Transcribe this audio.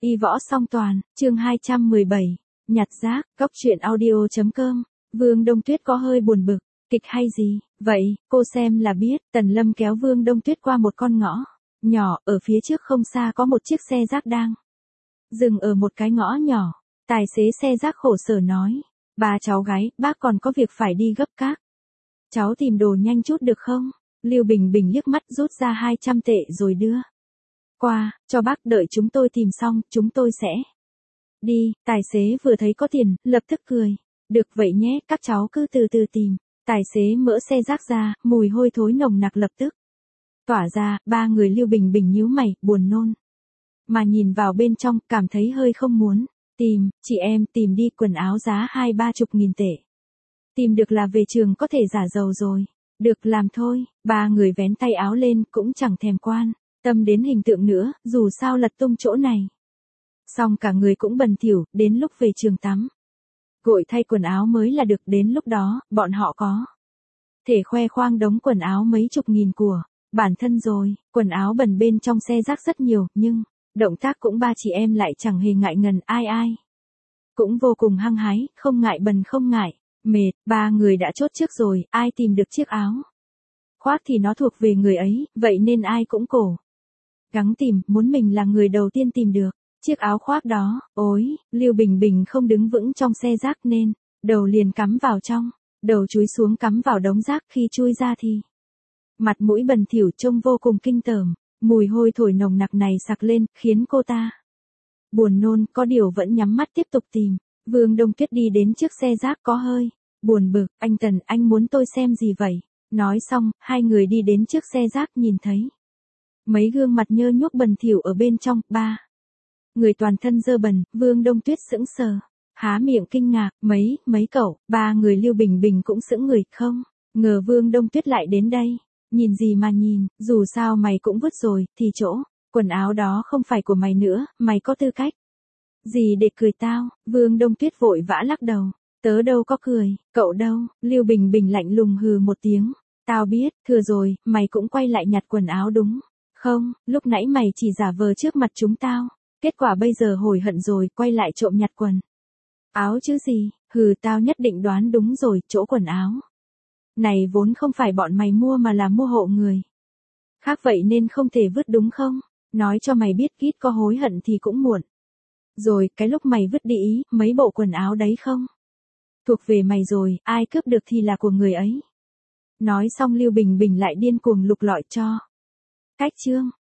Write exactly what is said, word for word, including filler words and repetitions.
Y võ song toàn, chương hai trăm mười bảy, nhặt rác, góc truyện audio chấm com, Vương Đông Tuyết có hơi buồn bực, kịch hay gì, vậy, cô xem là biết, Tần Lâm kéo Vương Đông Tuyết qua một con ngõ, nhỏ, ở phía trước không xa có một chiếc xe rác đang dừng ở một cái ngõ nhỏ, tài xế xe rác khổ sở nói, bà cháu gái, bác còn có việc phải đi gấp các. Cháu tìm đồ nhanh chút được không? Lưu Bình Bình liếc mắt rút ra hai trăm tệ rồi đưa qua, cho bác, đợi chúng tôi tìm xong, chúng tôi sẽ đi. Tài xế vừa thấy có tiền, lập tức cười. Được vậy nhé, các cháu cứ từ từ tìm. Tài xế mở xe rác ra, mùi hôi thối nồng nặc lập tức tỏa ra, ba người Lưu Bình Bình nhíu mày, buồn nôn. Mà nhìn vào bên trong, cảm thấy hơi không muốn. Tìm, chị em, tìm đi, quần áo giá hai ba chục nghìn tệ. Tìm được là về trường có thể giả giàu rồi. Được làm thôi, ba người vén tay áo lên, cũng chẳng thèm quan tâm đến hình tượng nữa, dù sao lật tung chỗ này. Xong cả người cũng bần thỉu, đến lúc về trường tắm gội thay quần áo mới là được, đến lúc đó, bọn họ có thể khoe khoang đống quần áo mấy chục nghìn của bản thân rồi. Quần áo bẩn bên trong xe rác rất nhiều, nhưng động tác cũng ba chị em lại chẳng hề ngại ngần, ai ai cũng vô cùng hăng hái, không ngại bẩn không ngại mệt. Ba người đã chốt trước rồi, ai tìm được chiếc áo khoác thì nó thuộc về người ấy, vậy nên ai cũng cố gắng tìm, muốn mình là người đầu tiên tìm được chiếc áo khoác đó. Ôi, Lưu Bình Bình không đứng vững trong xe rác nên đầu liền cắm vào trong, đầu chúi xuống cắm vào đống rác, khi chui ra thì mặt mũi bần thỉu trông vô cùng kinh tởm. Mùi hôi thối nồng nặc này sặc lên, khiến cô ta buồn nôn, có điều vẫn nhắm mắt tiếp tục tìm. Vương Đông Tuyết đi đến chiếc xe rác có hơi buồn bực, anh Tần, anh muốn tôi xem gì vậy? Nói xong, hai người đi đến chiếc xe rác, nhìn thấy mấy gương mặt nhơ nhuốc bần thỉu ở bên trong. Ba người toàn thân dơ bẩn. Vương Đông Tuyết sững sờ, há miệng kinh ngạc, mấy, mấy cậu. Ba người Lưu Bình Bình cũng sững người, không ngờ Vương Đông Tuyết lại đến đây. Nhìn gì mà nhìn, dù sao mày cũng vứt rồi, thì chỗ quần áo đó không phải của mày nữa, mày có tư cách gì để cười tao? Vương Đông Tuyết vội vã lắc đầu, tớ đâu có cười, cậu đâu? Lưu Bình Bình lạnh lùng hừ một tiếng, tao biết, thừa rồi, mày cũng quay lại nhặt quần áo đúng không? Lúc nãy mày chỉ giả vờ trước mặt chúng tao, kết quả bây giờ hối hận rồi, quay lại trộm nhặt quần áo chứ gì? Hừ, tao nhất định đoán đúng rồi, chỗ quần áo này vốn không phải bọn mày mua mà là mua hộ người khác, vậy nên không thể vứt đúng không? Nói cho mày biết, kít có hối hận thì cũng muộn rồi. Cái lúc mày vứt đi ý, mấy bộ quần áo đấy không thuộc về mày rồi, ai cướp được thì là của người ấy. Nói xong Lưu Bình Bình lại điên cuồng lục lọi cho cách chương.